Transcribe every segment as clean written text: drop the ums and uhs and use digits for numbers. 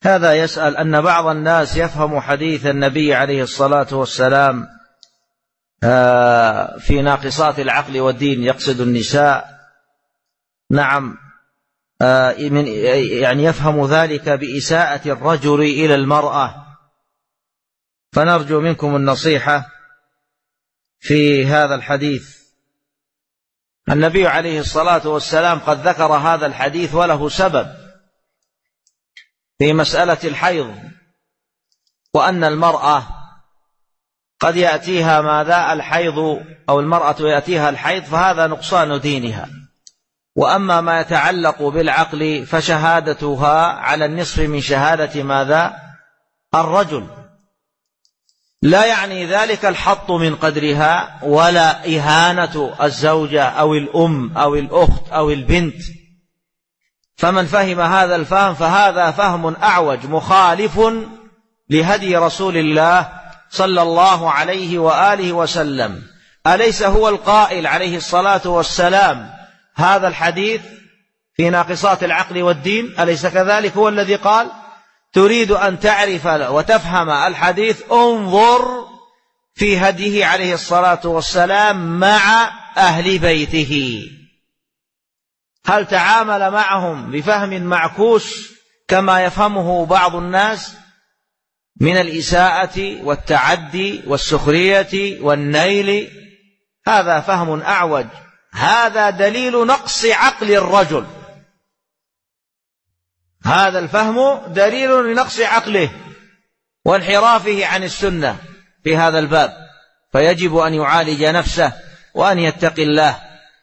هذا يسأل أن بعض الناس يفهم حديث النبي عليه الصلاة والسلام في ناقصات العقل والدين، يقصد النساء. نعم، يعني يفهم ذلك بإساءة الرجل إلى المرأة، فنرجو منكم النصيحة في هذا الحديث. النبي عليه الصلاة والسلام قد ذكر هذا الحديث وله سبب في مسألة الحيض، وأن المرأة قد يأتيها ماذا الحيض، أو المرأة يأتيها الحيض، فهذا نقصان دينها. وأما ما يتعلق بالعقل فشهادتها على النصف من شهادة ماذا الرجل، لا يعني ذلك الحط من قدرها ولا إهانة الزوجة أو الأم أو الأخت أو البنت. فمن فهم هذا الفهم فهذا فهم أعوج مخالف لهدي رسول الله صلى الله عليه وآله وسلم. أليس هو القائل عليه الصلاة والسلام هذا الحديث في ناقصات العقل والدين؟ أليس كذلك؟ هو الذي قال تريد أن تعرف وتفهم الحديث انظر في هديه عليه الصلاة والسلام مع أهل بيته، هل تعامل معهم بفهم معكوس كما يفهمه بعض الناس من الإساءة والتعدي والسخرية والنيل؟ هذا فهم أعوج، هذا دليل نقص عقل الرجل، هذا الفهم دليل لنقص عقله وانحرافه عن السنة في هذا الباب. فيجب أن يعالج نفسه وأن يتقي الله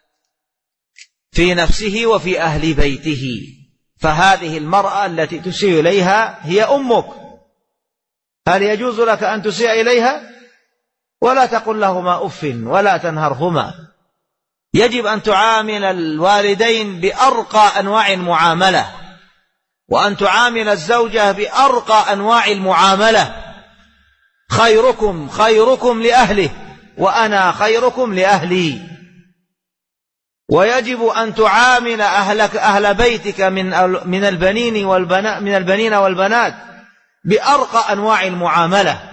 في نفسه وفي أهل بيته. فهذه المرأة التي تسيء إليها هي أمك، هل يجوز لك أن تسيء إليها؟ ولا تقل لهما أف ولا تنهرهما. يجب أن تعامل الوالدين بأرقى أنواع المعاملة، وأن تعامل الزوجة بأرقى أنواع المعاملة. خيركم خيركم لأهله وأنا خيركم لأهلي. ويجب أن تعامل أهل بيتك من البنين والبنات بأرقى أنواع المعاملة،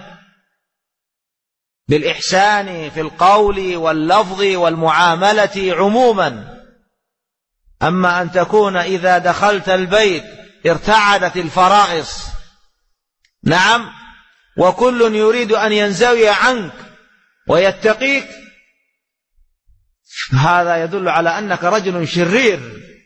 بالإحسان في القول واللفظ والمعاملة عموما. أما أن تكون إذا دخلت البيت ارتعدت الفرائص، نعم، وكل يريد أن ينزوي عنك ويتقيك، هذا يدل على أنك رجل شرير،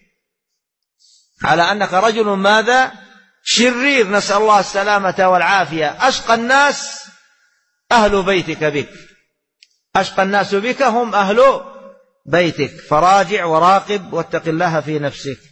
على أنك رجل ماذا؟ شرير، نسأل الله السلامة والعافية. أشقى الناس أهل بيتك بك، أشقى الناس بك هم أهل بيتك، فراجع وراقب واتق الله في نفسك.